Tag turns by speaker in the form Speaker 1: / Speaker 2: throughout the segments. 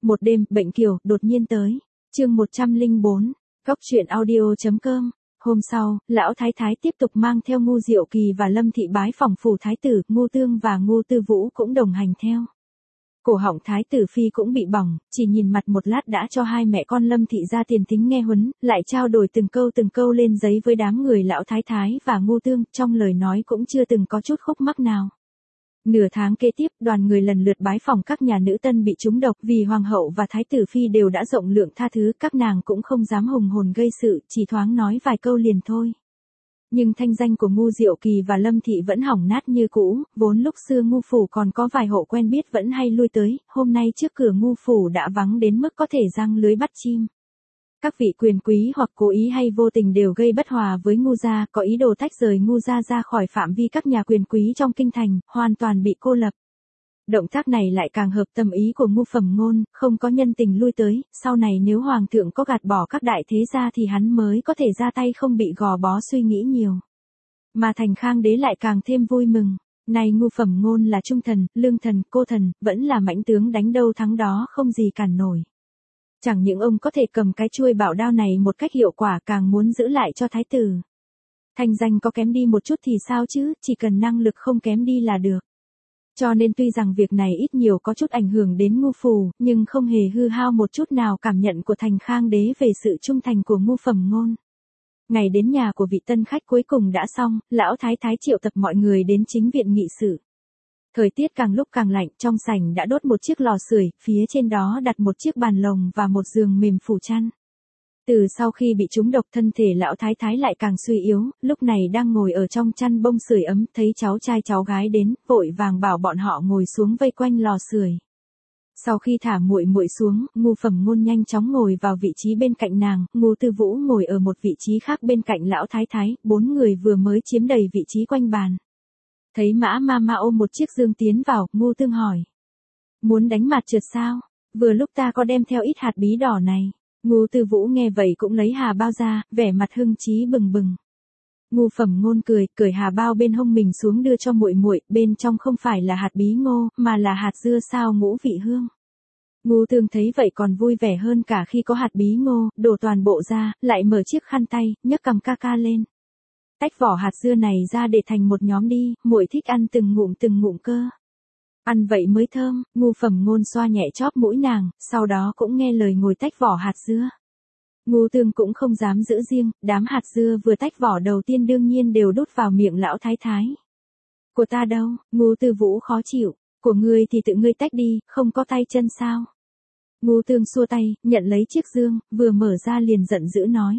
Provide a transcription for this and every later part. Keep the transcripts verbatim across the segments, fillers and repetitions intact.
Speaker 1: Một đêm, bệnh kiều, đột nhiên tới. Chương một trăm lẻ bốn, Góc truyện audio chấm com. Hôm sau, lão thái thái tiếp tục mang theo Ngô Diệu Kỳ và Lâm thị bái phỏng phủ thái tử, Ngô Tương và Ngô Tư Vũ cũng đồng hành theo. Cổ họng thái tử phi cũng bị bỏng, chỉ nhìn mặt một lát đã cho hai mẹ con Lâm thị ra tiền thính nghe huấn, lại trao đổi từng câu từng câu lên giấy với đám người lão thái thái và Ngô Tương, trong lời nói cũng chưa từng có chút khúc mắc nào. Nửa tháng kế tiếp, đoàn người lần lượt bái phỏng các nhà nữ tân bị trúng độc, vì hoàng hậu và thái tử phi đều đã rộng lượng tha thứ, các nàng cũng không dám hùng hồn gây sự, chỉ thoáng nói vài câu liền thôi. Nhưng thanh danh của Ngô Diệu Kỳ và Lâm thị vẫn hỏng nát như cũ, vốn lúc xưa Ngô phủ còn có vài hộ quen biết vẫn hay lui tới, hôm nay trước cửa Ngô phủ đã vắng đến mức có thể giăng lưới bắt chim. Các vị quyền quý hoặc cố ý hay vô tình đều gây bất hòa với Ngô gia, có ý đồ tách rời Ngô gia ra khỏi phạm vi các nhà quyền quý trong kinh thành, hoàn toàn bị cô lập. Động tác này lại càng hợp tâm ý của Ngô Phẩm Ngôn, không có nhân tình lui tới, sau này nếu hoàng thượng có gạt bỏ các đại thế gia thì hắn mới có thể ra tay không bị gò bó suy nghĩ nhiều. Mà Thành Khang đế lại càng thêm vui mừng. Này Ngô Phẩm Ngôn là trung thần, lương thần, cô thần, vẫn là mãnh tướng đánh đâu thắng đó không gì cản nổi. Chẳng những ông có thể cầm cái chuôi bảo đao này một cách hiệu quả, càng muốn giữ lại cho thái tử. Thành danh có kém đi một chút thì sao chứ, chỉ cần năng lực không kém đi là được. Cho nên tuy rằng việc này ít nhiều có chút ảnh hưởng đến Ngô phủ, nhưng không hề hư hao một chút nào cảm nhận của Thành Khang đế về sự trung thành của Ngô Phẩm Ngôn. Ngày đến nhà của vị tân khách cuối cùng đã xong, lão thái thái triệu tập mọi người đến chính viện nghị sự. Thời tiết càng lúc càng lạnh, trong sảnh đã đốt một chiếc lò sưởi, phía trên đó đặt một chiếc bàn lồng và một giường mềm phủ chăn. Từ sau khi bị trúng độc, thân thể lão thái thái lại càng suy yếu, lúc này đang ngồi ở trong chăn bông sưởi ấm, thấy cháu trai cháu gái đến, vội vàng bảo bọn họ ngồi xuống vây quanh lò sưởi. Sau khi thả muội muội xuống, Ngô Phẩm Ngôn nhanh chóng ngồi vào vị trí bên cạnh nàng, Ngô Tư Vũ ngồi ở một vị trí khác bên cạnh lão thái thái, bốn người vừa mới chiếm đầy vị trí quanh bàn. Thấy Mã ma ma ôm một chiếc dương tiến vào, Ngô Tương hỏi. Muốn đánh mặt trượt sao? Vừa lúc ta có đem theo ít hạt bí đỏ này. Ngô Tư Vũ nghe vậy cũng lấy hà bao ra, vẻ mặt hưng trí bừng bừng. Ngô Phẩm Ngôn cười, cởi hà bao bên hông mình xuống đưa cho muội muội, bên trong không phải là hạt bí ngô, mà là hạt dưa sao ngũ vị hương. Ngô Tương thấy vậy còn vui vẻ hơn cả khi có hạt bí ngô, đổ toàn bộ ra, lại mở chiếc khăn tay, nhấc cầm ca ca lên. Tách vỏ hạt dưa này ra để thành một nhóm đi, muội thích ăn từng ngụm từng ngụm cơ. Ăn vậy mới thơm. Ngô Phẩm Ngôn xoa nhẹ chóp mũi nàng, sau đó cũng nghe lời ngồi tách vỏ hạt dưa. Ngô Tương cũng không dám giữ riêng, đám hạt dưa vừa tách vỏ đầu tiên đương nhiên đều đút vào miệng lão thái thái. Của ta đâu? Ngô Tư Vũ khó chịu. Của ngươi thì tự ngươi tách đi, không có tay chân sao? Ngô Tương xua tay, nhận lấy chiếc dương, vừa mở ra liền giận dữ nói.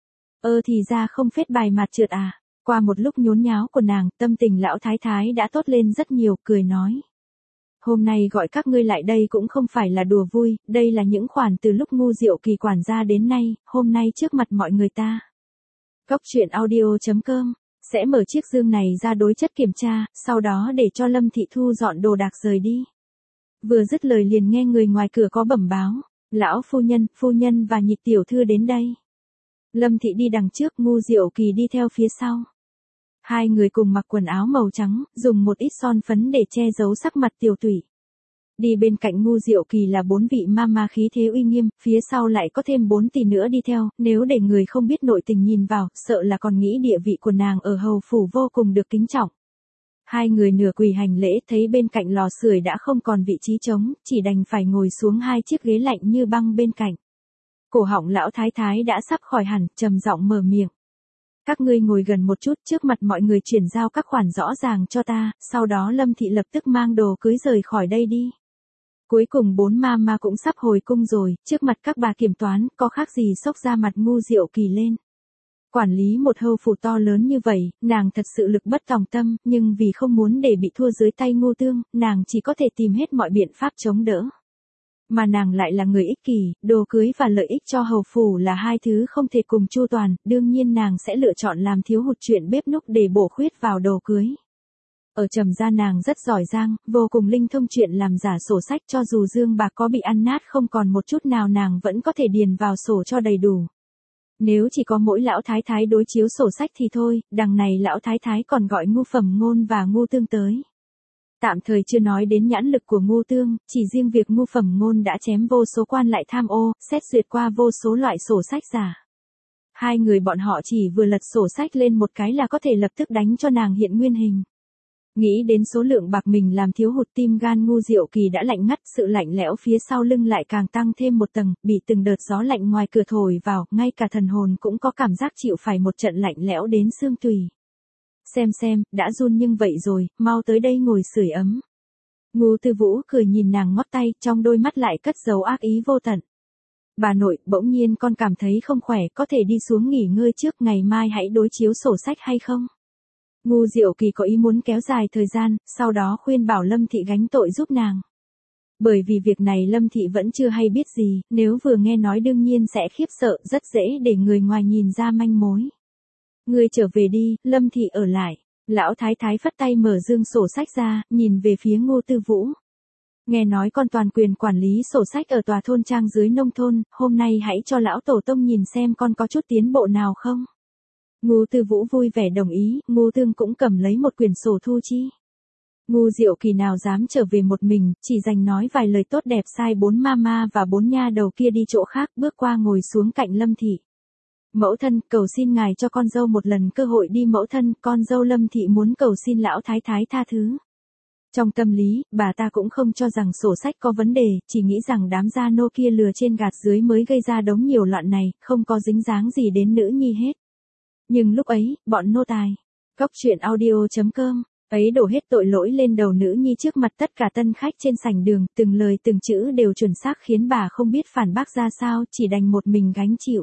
Speaker 1: Ơ thì ra không phết bài mặt trượt à? Qua một lúc nhốn nháo của nàng, tâm tình lão thái thái đã tốt lên rất nhiều, cười nói. Hôm nay gọi các ngươi lại đây cũng không phải là đùa vui, đây là những khoản từ lúc Ngô Diệu Kỳ quản gia đến nay, hôm nay trước mặt mọi người ta. Góc truyện audio chấm com, sẽ mở chiếc dương này ra đối chất kiểm tra, sau đó để cho Lâm thị thu dọn đồ đạc rời đi. Vừa dứt lời liền nghe người ngoài cửa có bẩm báo, lão phu nhân, phu nhân và Nhị tiểu thư đến đây. Lâm thị đi đằng trước, Ngô Diệu Kỳ đi theo phía sau. Hai người cùng mặc quần áo màu trắng, dùng một ít son phấn để che giấu sắc mặt tiểu tụy. Đi bên cạnh Ngô Diệu Kỳ là bốn vị ma ma khí thế uy nghiêm, phía sau lại có thêm bốn tỷ nữa đi theo, nếu để người không biết nội tình nhìn vào, sợ là còn nghĩ địa vị của nàng ở hầu phủ vô cùng được kính trọng. Hai người nửa quỳ hành lễ, thấy bên cạnh lò sưởi đã không còn vị trí trống, chỉ đành phải ngồi xuống hai chiếc ghế lạnh như băng bên cạnh. Cổ họng lão thái thái đã sắp khỏi hẳn, trầm giọng mở miệng. Các ngươi ngồi gần một chút, trước mặt mọi người chuyển giao các khoản rõ ràng cho ta, sau đó Lâm thị lập tức mang đồ cưới rời khỏi đây đi. Cuối cùng bốn ma ma cũng sắp hồi cung rồi, trước mặt các bà kiểm toán, có khác gì xốc ra mặt Ngô Diệu Kỳ lên. Quản lý một hầu phủ to lớn như vậy, nàng thật sự lực bất tòng tâm, nhưng vì không muốn để bị thua dưới tay Ngô Tương, nàng chỉ có thể tìm hết mọi biện pháp chống đỡ. Mà nàng lại là người ích kỷ, đồ cưới và lợi ích cho hầu phủ là hai thứ không thể cùng chu toàn, đương nhiên nàng sẽ lựa chọn làm thiếu hụt chuyện bếp núc để bổ khuyết vào đồ cưới. Ở Trầm gia nàng rất giỏi giang, vô cùng linh thông chuyện làm giả sổ sách, cho dù dương bạc có bị ăn nát không còn một chút nào nàng vẫn có thể điền vào sổ cho đầy đủ. Nếu chỉ có mỗi lão thái thái đối chiếu sổ sách thì thôi, đằng này lão thái thái còn gọi Ngô Phẩm Ngôn và Ngô Tương tới. Tạm thời chưa nói đến nhãn lực của Ngô Tương, chỉ riêng việc Ngô Phẩm Ngôn đã chém vô số quan lại tham ô, xét duyệt qua vô số loại sổ sách giả. Hai người bọn họ chỉ vừa lật sổ sách lên một cái là có thể lập tức đánh cho nàng hiện nguyên hình. Nghĩ đến số lượng bạc mình làm thiếu hụt, tim gan Ngu Diệu Kỳ đã lạnh ngắt, sự lạnh lẽo phía sau lưng lại càng tăng thêm một tầng, bị từng đợt gió lạnh ngoài cửa thổi vào, ngay cả thần hồn cũng có cảm giác chịu phải một trận lạnh lẽo đến xương tùy. Xem xem, đã run nhưng vậy rồi, mau tới đây ngồi sưởi ấm. Ngô Tư Vũ cười nhìn nàng ngót tay, trong đôi mắt lại cất dấu ác ý vô tận. Bà nội, bỗng nhiên con cảm thấy không khỏe, có thể đi xuống nghỉ ngơi trước, ngày mai hãy đối chiếu sổ sách hay không? Ngu Diệu Kỳ có ý muốn kéo dài thời gian, sau đó khuyên bảo Lâm Thị gánh tội giúp nàng. Bởi vì việc này Lâm Thị vẫn chưa hay biết gì, nếu vừa nghe nói đương nhiên sẽ khiếp sợ, rất dễ để người ngoài nhìn ra manh mối. Ngươi trở về đi, Lâm Thị ở lại. Lão Thái Thái phất tay mở dương sổ sách ra, nhìn về phía Ngô Tư Vũ. Nghe nói con toàn quyền quản lý sổ sách ở tòa thôn trang dưới nông thôn, hôm nay hãy cho lão tổ tông nhìn xem con có chút tiến bộ nào không. Ngô Tư Vũ vui vẻ đồng ý, Ngô Tương cũng cầm lấy một quyển sổ thu chi. Ngu Diệu Kỳ nào dám trở về một mình, chỉ dành nói vài lời tốt đẹp sai bốn mama và bốn nha đầu kia đi chỗ khác, bước qua ngồi xuống cạnh Lâm Thị. Mẫu thân, cầu xin ngài cho con dâu một lần cơ hội đi. Mẫu thân, con dâu Lâm Thị muốn cầu xin lão thái thái tha thứ. Trong tâm lý, bà ta cũng không cho rằng sổ sách có vấn đề, chỉ nghĩ rằng đám gia nô kia lừa trên gạt dưới mới gây ra đống nhiều loạn này, không có dính dáng gì đến nữ nhi hết. Nhưng lúc ấy, bọn nô tài, Cóc Truyện Audio chấm com, ấy đổ hết tội lỗi lên đầu nữ nhi trước mặt tất cả tân khách trên sảnh đường, từng lời từng chữ đều chuẩn xác khiến bà không biết phản bác ra sao, chỉ đành một mình gánh chịu.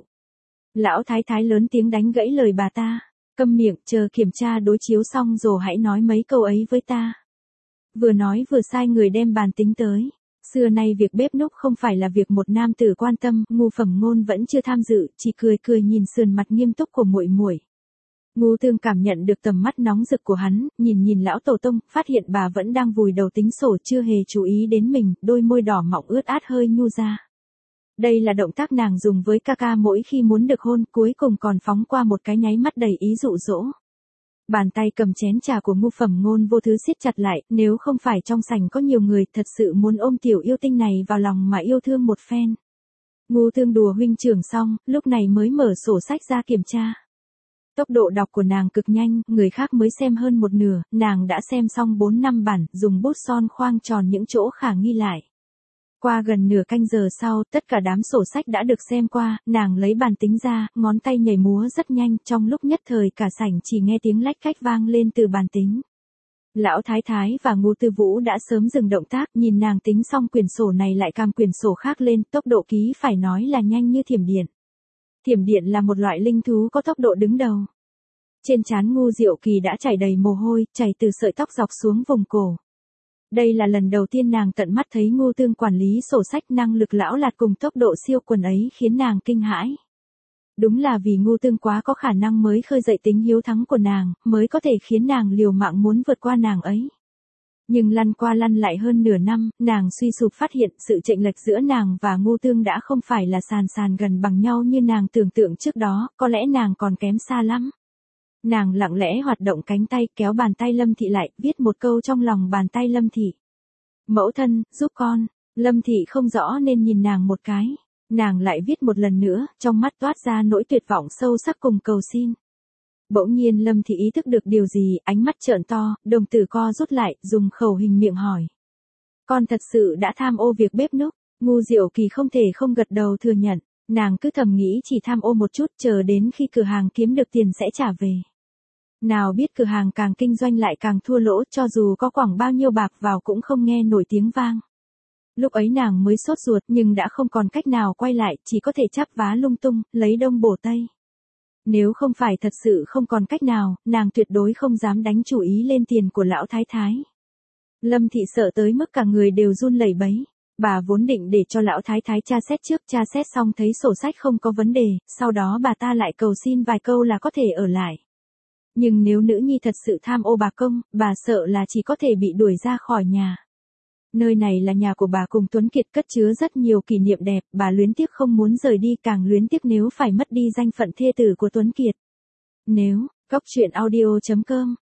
Speaker 1: Lão thái thái lớn tiếng đánh gãy lời bà ta, câm miệng, chờ kiểm tra đối chiếu xong rồi hãy nói mấy câu ấy với ta. Vừa nói vừa sai người đem bàn tính tới. Xưa nay việc bếp núc không phải là việc một nam tử quan tâm, Ngô Phẩm Ngôn vẫn chưa tham dự, chỉ cười cười nhìn sườn mặt nghiêm túc của muội muội. Ngô Tương cảm nhận được tầm mắt nóng rực của hắn, nhìn nhìn lão tổ tông, phát hiện bà vẫn đang vùi đầu tính sổ, chưa hề chú ý đến mình, đôi môi đỏ mọng ướt át hơi nhu ra. Đây là động tác nàng dùng với ca ca mỗi khi muốn được hôn, cuối cùng còn phóng qua một cái nháy mắt đầy ý dụ dỗ. Bàn tay cầm chén trà của Ngô Phẩm Ngôn vô thứ siết chặt lại, nếu không phải trong sảnh có nhiều người thật sự muốn ôm tiểu yêu tinh này vào lòng mà yêu thương một phen. Ngô Tương đùa huynh trưởng xong, lúc này mới mở sổ sách ra kiểm tra. Tốc độ đọc của nàng cực nhanh, người khác mới xem hơn một nửa, nàng đã xem xong bốn năm bản, dùng bút son khoang tròn những chỗ khả nghi lại. Qua gần nửa canh giờ sau, tất cả đám sổ sách đã được xem qua, nàng lấy bàn tính ra, ngón tay nhảy múa rất nhanh, trong lúc nhất thời cả sảnh chỉ nghe tiếng lách cách vang lên từ bàn tính. Lão Thái Thái và Ngô Tư Vũ đã sớm dừng động tác, nhìn nàng tính xong quyển sổ này lại cầm quyển sổ khác lên, tốc độ ký phải nói là nhanh như thiểm điện. Thiểm điện là một loại linh thú có tốc độ đứng đầu. Trên trán Ngu Diệu Kỳ đã chảy đầy mồ hôi, chảy từ sợi tóc dọc xuống vùng cổ. Đây là lần đầu tiên nàng tận mắt thấy Ngô Tương quản lý sổ sách, năng lực lão lạt cùng tốc độ siêu quần ấy khiến nàng kinh hãi. Đúng là vì Ngô Tương quá có khả năng mới khơi dậy tính hiếu thắng của nàng, mới có thể khiến nàng liều mạng muốn vượt qua nàng ấy. Nhưng lăn qua lăn lại hơn nửa năm, nàng suy sụp phát hiện sự chênh lệch giữa nàng và Ngô Tương đã không phải là sàn sàn gần bằng nhau như nàng tưởng tượng trước đó, có lẽ nàng còn kém xa lắm. Nàng lặng lẽ hoạt động cánh tay, kéo bàn tay Lâm Thị lại, viết một câu trong lòng bàn tay Lâm Thị. Mẫu thân, giúp con. Lâm Thị không rõ nên nhìn nàng một cái. Nàng lại viết một lần nữa, trong mắt toát ra nỗi tuyệt vọng sâu sắc cùng cầu xin. Bỗng nhiên Lâm Thị ý thức được điều gì, ánh mắt trợn to, đồng tử co rút lại, dùng khẩu hình miệng hỏi. Con thật sự đã tham ô việc bếp núc. Ngu Diệu Kỳ không thể không gật đầu thừa nhận. Nàng cứ thầm nghĩ chỉ tham ô một chút, chờ đến khi cửa hàng kiếm được tiền sẽ trả về. Nào biết cửa hàng càng kinh doanh lại càng thua lỗ, cho dù có quẳng bao nhiêu bạc vào cũng không nghe nổi tiếng vang. Lúc ấy nàng mới sốt ruột nhưng đã không còn cách nào quay lại, chỉ có thể chắp vá lung tung, lấy đông bổ tây. Nếu không phải thật sự không còn cách nào, nàng tuyệt đối không dám đánh chủ ý lên tiền của lão thái thái. Lâm Thị sợ tới mức cả người đều run lẩy bẩy. Bà vốn định để cho lão thái thái tra xét trước, tra xét xong thấy sổ sách không có vấn đề, sau đó bà ta lại cầu xin vài câu là có thể ở lại. Nhưng nếu nữ nhi thật sự tham ô bạc công, bà sợ là chỉ có thể bị đuổi ra khỏi nhà. Nơi này là nhà của bà cùng Tuấn Kiệt, cất chứa rất nhiều kỷ niệm đẹp, bà luyến tiếc không muốn rời đi, càng luyến tiếc nếu phải mất đi danh phận thê tử của Tuấn Kiệt. Nếu, Cóc Truyện Audio chấm com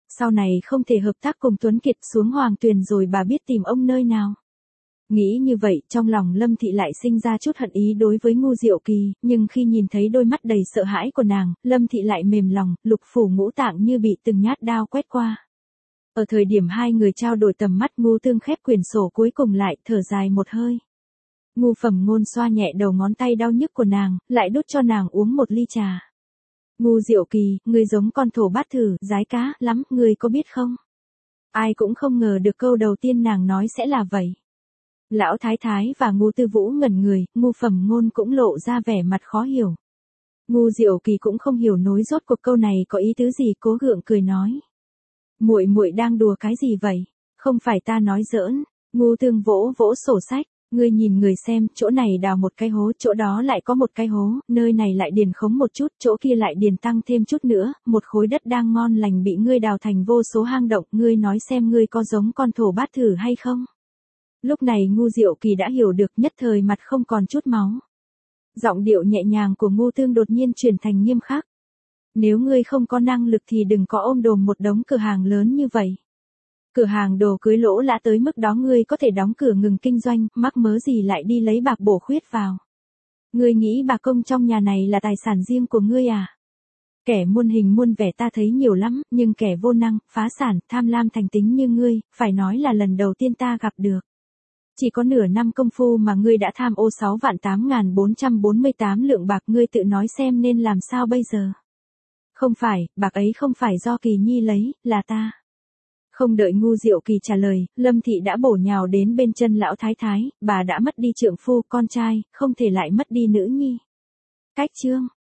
Speaker 1: Sau này không thể hợp tác cùng Tuấn Kiệt xuống Hoàng Tuyền rồi bà biết tìm ông nơi nào. Nghĩ như vậy, trong lòng Lâm Thị lại sinh ra chút hận ý đối với Ngu Diệu Kỳ, nhưng khi nhìn thấy đôi mắt đầy sợ hãi của nàng, Lâm Thị lại mềm lòng, lục phủ ngũ tạng như bị từng nhát đao quét qua. Ở thời điểm hai người trao đổi tầm mắt, Ngu Tương khép quyển sổ cuối cùng lại, thở dài một hơi. Ngu Phẩm Ngôn xoa nhẹ đầu ngón tay đau nhức của nàng, lại đút cho nàng uống một ly trà. Ngu Diệu Kỳ, ngươi giống con thổ bát thử, rái cá, lắm, ngươi có biết không? Ai cũng không ngờ được câu đầu tiên nàng nói sẽ là vậy. Lão Thái Thái và Ngu Tư Vũ ngẩn người, Ngu Phẩm Ngôn cũng lộ ra vẻ mặt khó hiểu. Ngu Diệu Kỳ cũng không hiểu nối rốt cuộc câu này có ý tứ gì, cố gượng cười nói. Muội muội đang đùa cái gì vậy? Không phải ta nói giỡn. Ngu Tương vỗ vỗ sổ sách, ngươi nhìn người xem, chỗ này đào một cái hố, chỗ đó lại có một cái hố, nơi này lại điền khống một chút, chỗ kia lại điền tăng thêm chút nữa, một khối đất đang ngon lành bị ngươi đào thành vô số hang động, ngươi nói xem ngươi có giống con thổ bát thử hay không? Lúc này Ngu Diệu Kỳ đã hiểu được, nhất thời mặt không còn chút máu. Giọng điệu nhẹ nhàng của Ngu Tương đột nhiên chuyển thành nghiêm khắc. Nếu ngươi không có năng lực thì đừng có ôm đồm một đống cửa hàng lớn như vậy. Cửa hàng đồ cưới lỗ lã tới mức đó ngươi có thể đóng cửa ngừng kinh doanh, mắc mớ gì lại đi lấy bạc bổ khuyết vào. Ngươi nghĩ bà công trong nhà này là tài sản riêng của ngươi à? Kẻ muôn hình muôn vẻ ta thấy nhiều lắm, nhưng kẻ vô năng, phá sản, tham lam thành tính như ngươi, phải nói là lần đầu tiên ta gặp được. Chỉ có nửa năm công phu mà ngươi đã tham ô sáu vạn tám nghìn bốn trăm bốn mươi tám lượng bạc, ngươi tự nói xem nên làm sao bây giờ. Không phải, bạc ấy không phải do Kỳ Nhi lấy, là ta. Không đợi Ngu Diệu Kỳ trả lời, Lâm Thị đã bổ nhào đến bên chân lão thái thái, bà đã mất đi trượng phu, con trai, không thể lại mất đi nữ nhi. Cách chương